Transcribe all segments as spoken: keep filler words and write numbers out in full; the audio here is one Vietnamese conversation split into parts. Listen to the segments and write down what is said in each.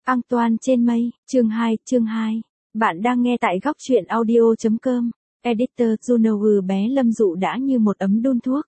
Antoine trên mây, chương hai, chương hai. Bạn đang nghe tại góc truyện audio.com. Editor Juno. Bé Lâm Dụ đã như một ấm đun thuốc.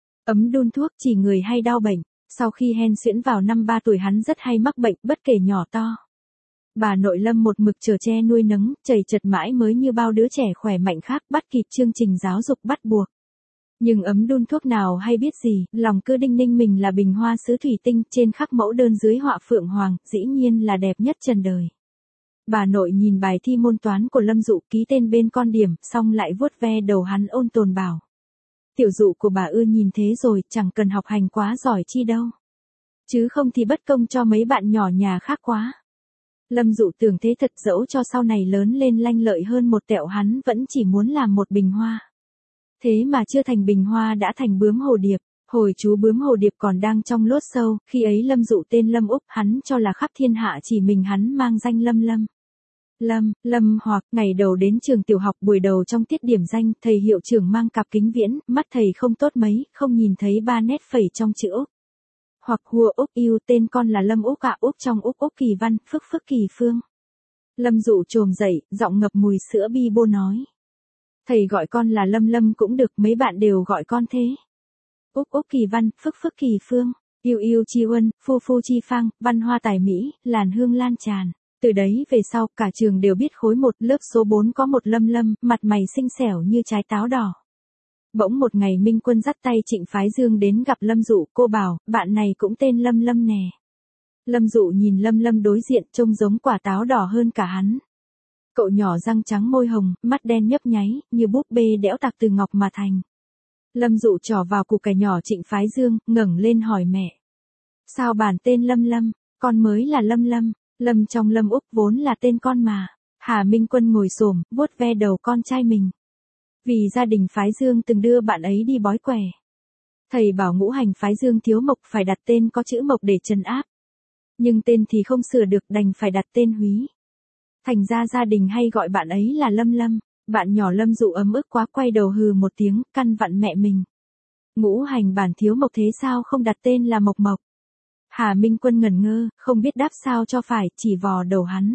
Ấm đun thuốc chỉ người hay đau bệnh. Sau khi hen suyễn vào năm ba tuổi hắn rất hay mắc bệnh bất kể nhỏ to. Bà nội Lâm một mực chở che nuôi nấng, chầy chật mãi mới như bao đứa trẻ khỏe mạnh khác bắt kịp chương trình giáo dục bắt buộc. Nhưng ấm đun thuốc nào hay biết gì, lòng cứ đinh ninh mình là bình hoa sứ thủy tinh, trên khắc mẫu đơn dưới họa phượng hoàng, dĩ nhiên là đẹp nhất trần đời. Bà nội nhìn bài thi môn toán của Lâm Dụ ký tên bên con điểm, xong lại vuốt ve đầu hắn ôn tồn bảo. Tiểu Dụ của bà ưa nhìn thế rồi, chẳng cần học hành quá giỏi chi đâu. Chứ không thì bất công cho mấy bạn nhỏ nhà khác quá. Lâm Dụ tưởng thế thật, dẫu cho sau này lớn lên lanh lợi hơn một tẹo hắn vẫn chỉ muốn làm một bình hoa. Thế mà chưa thành bình hoa đã thành bướm hồ điệp. Hồi chú bướm hồ điệp còn đang trong lốt sâu, khi ấy Lâm Dụ tên Lâm Úc, hắn cho là khắp thiên hạ chỉ mình hắn mang danh Lâm Lâm. Lâm, Lâm hoặc, ngày đầu đến trường tiểu học buổi đầu trong tiết điểm danh, thầy hiệu trưởng mang cặp kính viễn, mắt thầy không tốt mấy, không nhìn thấy ba nét phẩy trong chữ Úc. Hoặc hùa Úc yêu, tên con là Lâm Úc ạ. Úc trong Úc Úc kỳ văn, phức phức kỳ phương. Lâm Dụ trồm dậy, giọng ngập mùi sữa bi bô nói. Thầy gọi con là Lâm Lâm cũng được, mấy bạn đều gọi con thế. Úc Úc kỳ văn, phức phức kỳ phương, yêu yêu chi huân, phu phu chi phang, văn hoa tài mỹ, làn hương lan tràn. Từ đấy về sau, cả trường đều biết khối một lớp số bốn có một Lâm Lâm, mặt mày xinh xẻo như trái táo đỏ. Bỗng một ngày Minh Quân dắt tay Trịnh Phái Dương đến gặp Lâm Dụ, cô bảo, bạn này cũng tên Lâm Lâm nè. Lâm Dụ nhìn Lâm Lâm đối diện trông giống quả táo đỏ hơn cả hắn. Cậu nhỏ răng trắng môi hồng, mắt đen nhấp nháy, như búp bê đẽo tạc từ ngọc mà thành. Lâm Dụ trỏ vào củ cải nhỏ Trịnh Phái Dương, ngẩng lên hỏi mẹ. Sao bản tên Lâm Lâm, con mới là Lâm Lâm, Lâm trong Lâm Úc vốn là tên con mà. Hà Minh Quân ngồi xổm, vuốt ve đầu con trai mình. Vì gia đình Phái Dương từng đưa bạn ấy đi bói quẻ. Thầy bảo ngũ hành Phái Dương thiếu mộc phải đặt tên có chữ mộc để trấn áp. Nhưng tên thì không sửa được, đành phải đặt tên Húy. Thành ra gia đình hay gọi bạn ấy là Lâm Lâm. Bạn nhỏ Lâm Dụ ấm ức quá quay đầu hừ một tiếng, căn vặn mẹ mình. Ngũ hành bản thiếu mộc thế sao không đặt tên là Mộc Mộc? Hà Minh Quân ngẩn ngơ, không biết đáp sao cho phải, chỉ vò đầu hắn.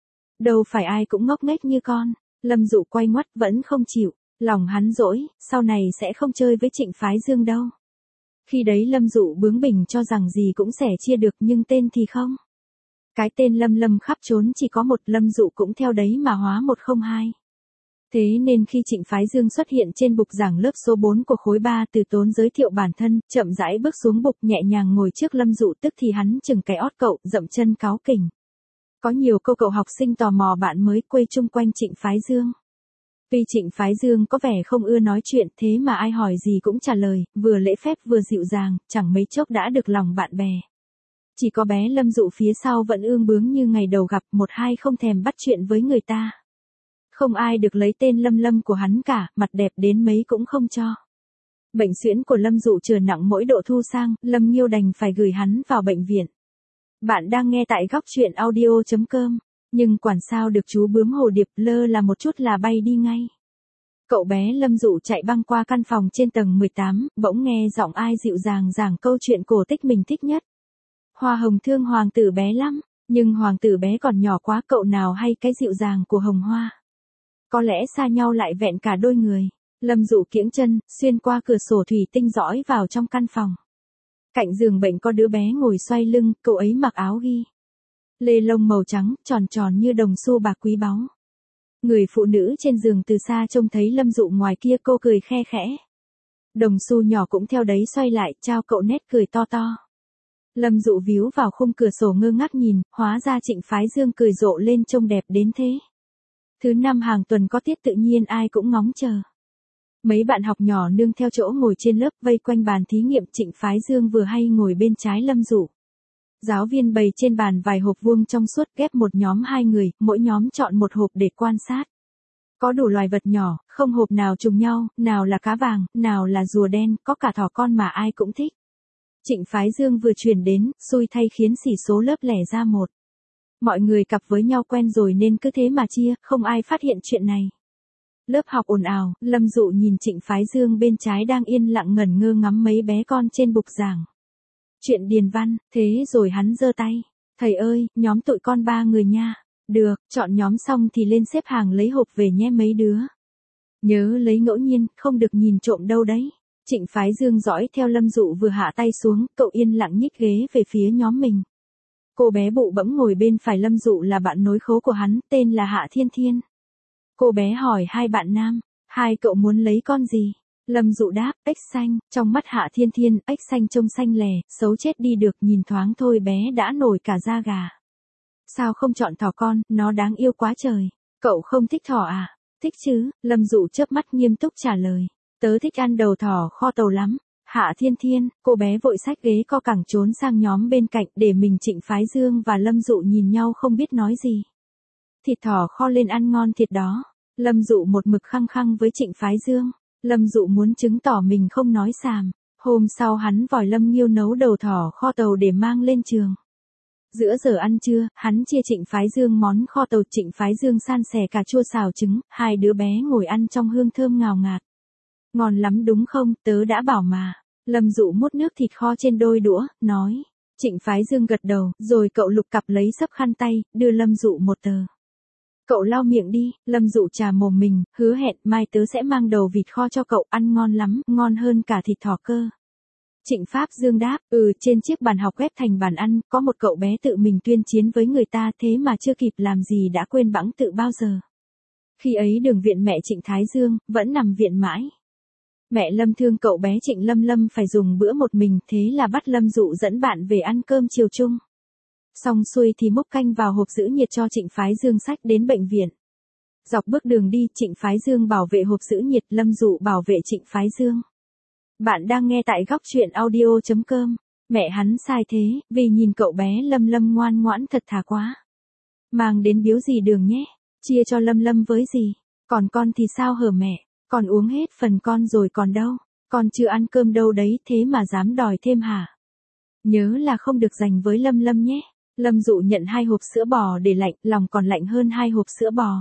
Đâu phải ai cũng ngốc nghếch như con. Lâm Dụ quay ngoắt vẫn không chịu. Lòng hắn dỗi, sau này sẽ không chơi với Trịnh Phái Dương đâu. Khi đấy Lâm Dụ bướng bỉnh cho rằng gì cũng sẻ chia được nhưng tên thì không. Cái tên Lâm Lâm khắp trốn chỉ có một, Lâm Dụ cũng theo đấy mà hóa một không hai. Thế nên khi Trịnh Phái Dương xuất hiện trên bục giảng lớp số bốn của khối ba, từ tốn giới thiệu bản thân, chậm rãi bước xuống bục nhẹ nhàng ngồi trước Lâm Dụ, tức thì hắn chừng cái ót cậu, dậm chân cáu kỉnh. Có nhiều câu cậu học sinh tò mò bạn mới quây chung quanh Trịnh Phái Dương. Tuy Trịnh Phái Dương có vẻ không ưa nói chuyện, thế mà ai hỏi gì cũng trả lời, vừa lễ phép vừa dịu dàng, chẳng mấy chốc đã được lòng bạn bè. Chỉ có bé Lâm Dụ phía sau vẫn ương bướng như ngày đầu gặp, một hai không thèm bắt chuyện với người ta. Không ai được lấy tên Lâm Lâm của hắn cả, mặt đẹp đến mấy cũng không cho. Bệnh suyễn của Lâm Dụ trở nặng mỗi độ thu sang, Lâm Nghiêu đành phải gửi hắn vào bệnh viện. Bạn đang nghe tại góc truyện audio.com. Nhưng quản sao được chú bướm hồ điệp, lơ là một chút là bay đi ngay. Cậu bé Lâm Dụ chạy băng qua căn phòng trên tầng mười tám, bỗng nghe giọng ai dịu dàng giảng câu chuyện cổ tích mình thích nhất. Hoa Hồng thương hoàng tử bé lắm, nhưng hoàng tử bé còn nhỏ quá, cậu nào hay cái dịu dàng của Hồng Hoa. Có lẽ xa nhau lại vẹn cả đôi người. Lâm Dụ kiễng chân, xuyên qua cửa sổ thủy tinh dõi vào trong căn phòng. Cạnh giường bệnh có đứa bé ngồi xoay lưng, cậu ấy mặc áo ghi lê lông màu trắng, tròn tròn như đồng xu bạc quý báu. Người phụ nữ trên giường từ xa trông thấy Lâm Dụ ngoài kia, cô cười khe khẽ. Đồng xu nhỏ cũng theo đấy xoay lại, trao cậu nét cười to to. Lâm Dụ víu vào khung cửa sổ ngơ ngác nhìn, hóa ra Trịnh Phái Dương cười rộ lên trông đẹp đến thế. Thứ năm hàng tuần có tiết tự nhiên ai cũng ngóng chờ. Mấy bạn học nhỏ nương theo chỗ ngồi trên lớp vây quanh bàn thí nghiệm, Trịnh Phái Dương vừa hay ngồi bên trái Lâm Dụ. Giáo viên bày trên bàn vài hộp vuông trong suốt, ghép một nhóm hai người, mỗi nhóm chọn một hộp để quan sát. Có đủ loài vật nhỏ, không hộp nào trùng nhau, nào là cá vàng, nào là rùa đen, có cả thỏ con mà ai cũng thích. Trịnh Phái Dương vừa chuyển đến, xui thay khiến xỉ số lớp lẻ ra một. Mọi người cặp với nhau quen rồi nên cứ thế mà chia, không ai phát hiện chuyện này. Lớp học ồn ào, Lâm Dụ nhìn Trịnh Phái Dương bên trái đang yên lặng ngẩn ngơ ngắm mấy bé con trên bục giảng. Chuyện điền văn, thế rồi hắn giơ tay. Thầy ơi, nhóm tụi con ba người nha. Được, chọn nhóm xong thì lên xếp hàng lấy hộp về nhé mấy đứa. Nhớ lấy ngẫu nhiên, không được nhìn trộm đâu đấy. Trịnh Phái Dương dõi theo Lâm Dụ vừa hạ tay xuống, cậu yên lặng nhích ghế về phía nhóm mình. Cô bé bụ bẫm ngồi bên phải Lâm Dụ là bạn nối khố của hắn, tên là Hạ Thiên Thiên. Cô bé hỏi hai bạn nam, hai cậu muốn lấy con gì? Lâm Dụ đáp, ếch xanh, trong mắt Hạ Thiên Thiên, ếch xanh trông xanh lè, xấu chết đi được, nhìn thoáng thôi bé đã nổi cả da gà. Sao không chọn thỏ con, nó đáng yêu quá trời. Cậu không thích thỏ à? Thích chứ, Lâm Dụ chớp mắt nghiêm túc trả lời. Tớ thích ăn đầu thỏ kho tàu lắm. Hạ Thiên Thiên, cô bé vội xách ghế co cẳng trốn sang nhóm bên cạnh để mình Trịnh Phái Dương và Lâm Dụ nhìn nhau không biết nói gì. Thịt thỏ kho lên ăn ngon thiệt đó. Lâm Dụ một mực khăng khăng với Trịnh Phái Dương. Lâm Dụ muốn chứng tỏ mình không nói xàm. Hôm sau hắn vòi Lâm Nghiêu nấu đầu thỏ kho tàu để mang lên trường. Giữa giờ ăn trưa, hắn chia Trịnh Phái Dương món kho tàu. Trịnh Phái Dương san sẻ cà chua xào trứng, hai đứa bé ngồi ăn trong hương thơm ngào ngạt. Ngon lắm đúng không, tớ đã bảo mà. Lâm Dụ múc nước thịt kho trên đôi đũa, nói. Trịnh Phái Dương gật đầu, rồi cậu lục cặp lấy xấp khăn tay, đưa Lâm Dụ một tờ. Cậu lau miệng đi, Lâm Dụ trà mồm mình, hứa hẹn mai tớ sẽ mang đầu vịt kho cho cậu ăn ngon lắm, ngon hơn cả thịt thỏ cơ. Trịnh Pháp Dương đáp, ừ, trên chiếc bàn học ghép thành bàn ăn, có một cậu bé tự mình tuyên chiến với người ta thế mà chưa kịp làm gì đã quên bẵng tự bao giờ. Khi ấy đường viện mẹ Trịnh Thái Dương, vẫn nằm viện mãi. Mẹ Lâm thương cậu bé Trịnh Lâm Lâm phải dùng bữa một mình, thế là bắt Lâm Dụ dẫn bạn về ăn cơm chiều chung. Xong xuôi thì múc canh vào hộp giữ nhiệt cho Trịnh Phái Dương xách đến bệnh viện. Dọc bước đường đi, Trịnh Phái Dương bảo vệ hộp giữ nhiệt, Lâm Dụ bảo vệ Trịnh Phái Dương. Bạn đang nghe tại góc truyện audio chấm com. Mẹ hắn sai thế, vì nhìn cậu bé Lâm Lâm ngoan ngoãn thật thà quá. Mang đến biếu gì đường nhé, chia cho Lâm Lâm với gì. Còn con thì sao hở mẹ, con uống hết phần con rồi còn đâu, con chưa ăn cơm đâu đấy thế mà dám đòi thêm hả. Nhớ là không được giành với Lâm Lâm nhé. Lâm Dụ nhận hai hộp sữa bò để lạnh, lòng còn lạnh hơn hai hộp sữa bò.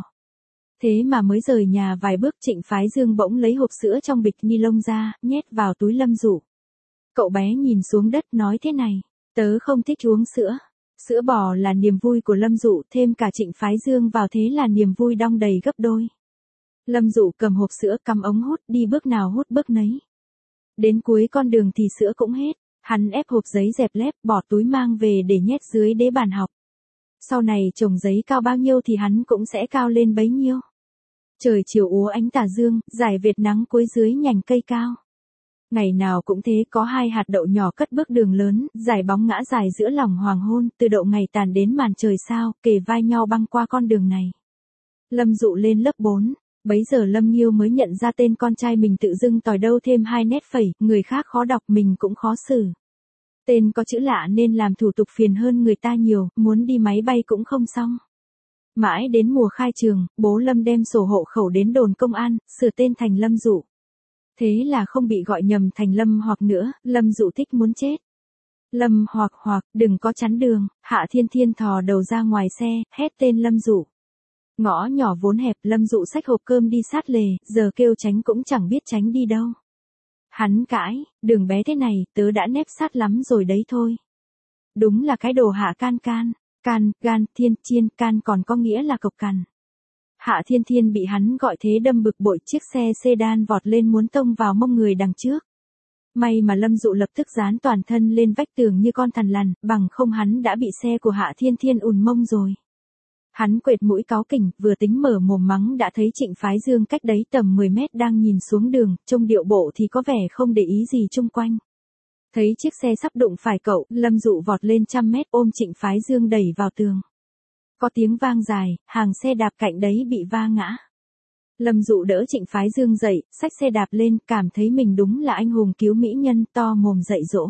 Thế mà mới rời nhà vài bước Trịnh Phái Dương bỗng lấy hộp sữa trong bịch ni lông ra, nhét vào túi Lâm Dụ. Cậu bé nhìn xuống đất nói thế này, tớ không thích uống sữa. Sữa bò là niềm vui của Lâm Dụ, thêm cả Trịnh Phái Dương vào thế là niềm vui đong đầy gấp đôi. Lâm Dụ cầm hộp sữa cắm ống hút đi bước nào hút bước nấy. Đến cuối con đường thì sữa cũng hết, hắn ép hộp giấy dẹp lép bỏ túi mang về để nhét dưới đế bàn học. Sau này chồng giấy cao bao nhiêu thì hắn cũng sẽ cao lên bấy nhiêu. Trời chiều úa ánh tà dương, rải vệt nắng cuối dưới nhành cây cao. Ngày nào cũng thế, có hai hạt đậu nhỏ cất bước đường lớn, dài bóng ngã dài giữa lòng hoàng hôn, từ độ ngày tàn đến màn trời sao, kề vai nhau băng qua con đường này. Lâm Dụ lên lớp bốn, bấy giờ Lâm Nghiêu mới nhận ra tên con trai mình tự dưng tòi đâu thêm hai nét phẩy, người khác khó đọc mình cũng khó xử. Tên có chữ lạ nên làm thủ tục phiền hơn người ta nhiều, muốn đi máy bay cũng không xong. Mãi đến mùa khai trường, bố Lâm đem sổ hộ khẩu đến đồn công an, sửa tên thành Lâm Dụ. Thế là không bị gọi nhầm thành Lâm Hoặc nữa, Lâm Dụ thích muốn chết. Lâm Hoặc Hoặc, đừng có chắn đường. Hạ Thiên Thiên thò đầu ra ngoài xe, hét tên Lâm Dụ. Ngõ nhỏ vốn hẹp, Lâm Dụ xách hộp cơm đi sát lề, giờ kêu tránh cũng chẳng biết tránh đi đâu. Hắn cãi, đường bé thế này, tớ đã nép sát lắm rồi đấy thôi. Đúng là cái đồ Hạ can can, can, gan, thiên, chiên, can còn có nghĩa là cộc cằn. Hạ Thiên Thiên bị hắn gọi thế đâm bực bội, chiếc xe sedan vọt lên muốn tông vào mông người đằng trước. May mà Lâm Dụ lập tức dán toàn thân lên vách tường như con thằn lằn, bằng không hắn đã bị xe của Hạ Thiên Thiên ùn mông rồi. Hắn quệt mũi cáu kỉnh, vừa tính mở mồm mắng đã thấy Trịnh Phái Dương cách đấy tầm mười mét đang nhìn xuống đường, trông điệu bộ thì có vẻ không để ý gì chung quanh. Thấy chiếc xe sắp đụng phải cậu, Lâm Dụ vọt lên trăm mét ôm Trịnh Phái Dương đẩy vào tường. Có tiếng vang dài, hàng xe đạp cạnh đấy bị va ngã. Lâm Dụ đỡ Trịnh Phái Dương dậy, xách xe đạp lên, cảm thấy mình đúng là anh hùng cứu mỹ nhân, to mồm dạy dỗ.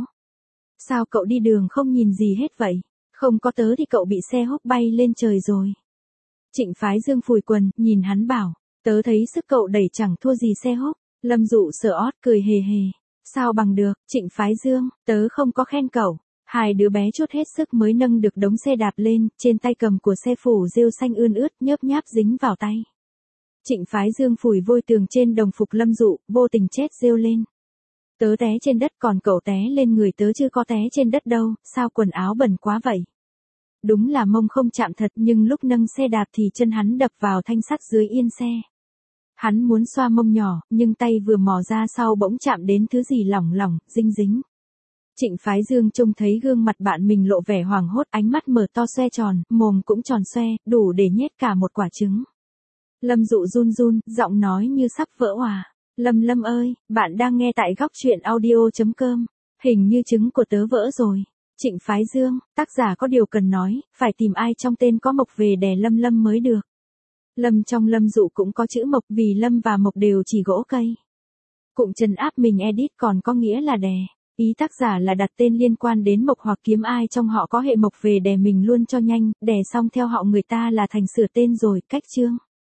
Sao cậu đi đường không nhìn gì hết vậy? Không có tớ thì cậu bị xe húc bay lên trời rồi. Trịnh Phái Dương phủi quần, nhìn hắn bảo, tớ thấy sức cậu đẩy chẳng thua gì xe húc. Lâm Dụ sợ ót cười hề hề. Sao bằng được, Trịnh Phái Dương, tớ không có khen cậu. Hai đứa bé chút hết sức mới nâng được đống xe đạp lên, trên tay cầm của xe phủ rêu xanh ươn ướt, nhớp nháp dính vào tay. Trịnh Phái Dương phủi vôi tường trên đồng phục Lâm Dụ, vô tình chét rêu lên. Tớ té trên đất còn cậu té lên người tớ chứ có té trên đất đâu, sao quần áo bẩn quá vậy? Đúng là mông không chạm thật, nhưng lúc nâng xe đạp thì chân hắn đập vào thanh sắt dưới yên xe. Hắn muốn xoa mông nhỏ, nhưng tay vừa mò ra sau bỗng chạm đến thứ gì lỏng lỏng, dinh dính. Trịnh Phái Dương trông thấy gương mặt bạn mình lộ vẻ hoảng hốt, ánh mắt mở to xoe tròn, mồm cũng tròn xoe, đủ để nhét cả một quả trứng. Lâm Dụ run run, giọng nói như sắp vỡ òa. Lâm Lâm ơi, bạn đang nghe tại góc truyện audio.com. Hình như trứng của tớ vỡ rồi. Trịnh Phái Dương, tác giả có điều cần nói, phải tìm ai trong tên có Mộc về đè Lâm Lâm mới được. Lâm trong Lâm Dụ cũng có chữ Mộc, vì Lâm và Mộc đều chỉ gỗ cây. Cụm trấn áp mình edit còn có nghĩa là đè. Ý tác giả là đặt tên liên quan đến Mộc hoặc kiếm ai trong họ có hệ Mộc về đè mình luôn cho nhanh, đè xong theo họ người ta là thành sửa tên rồi, cách chương.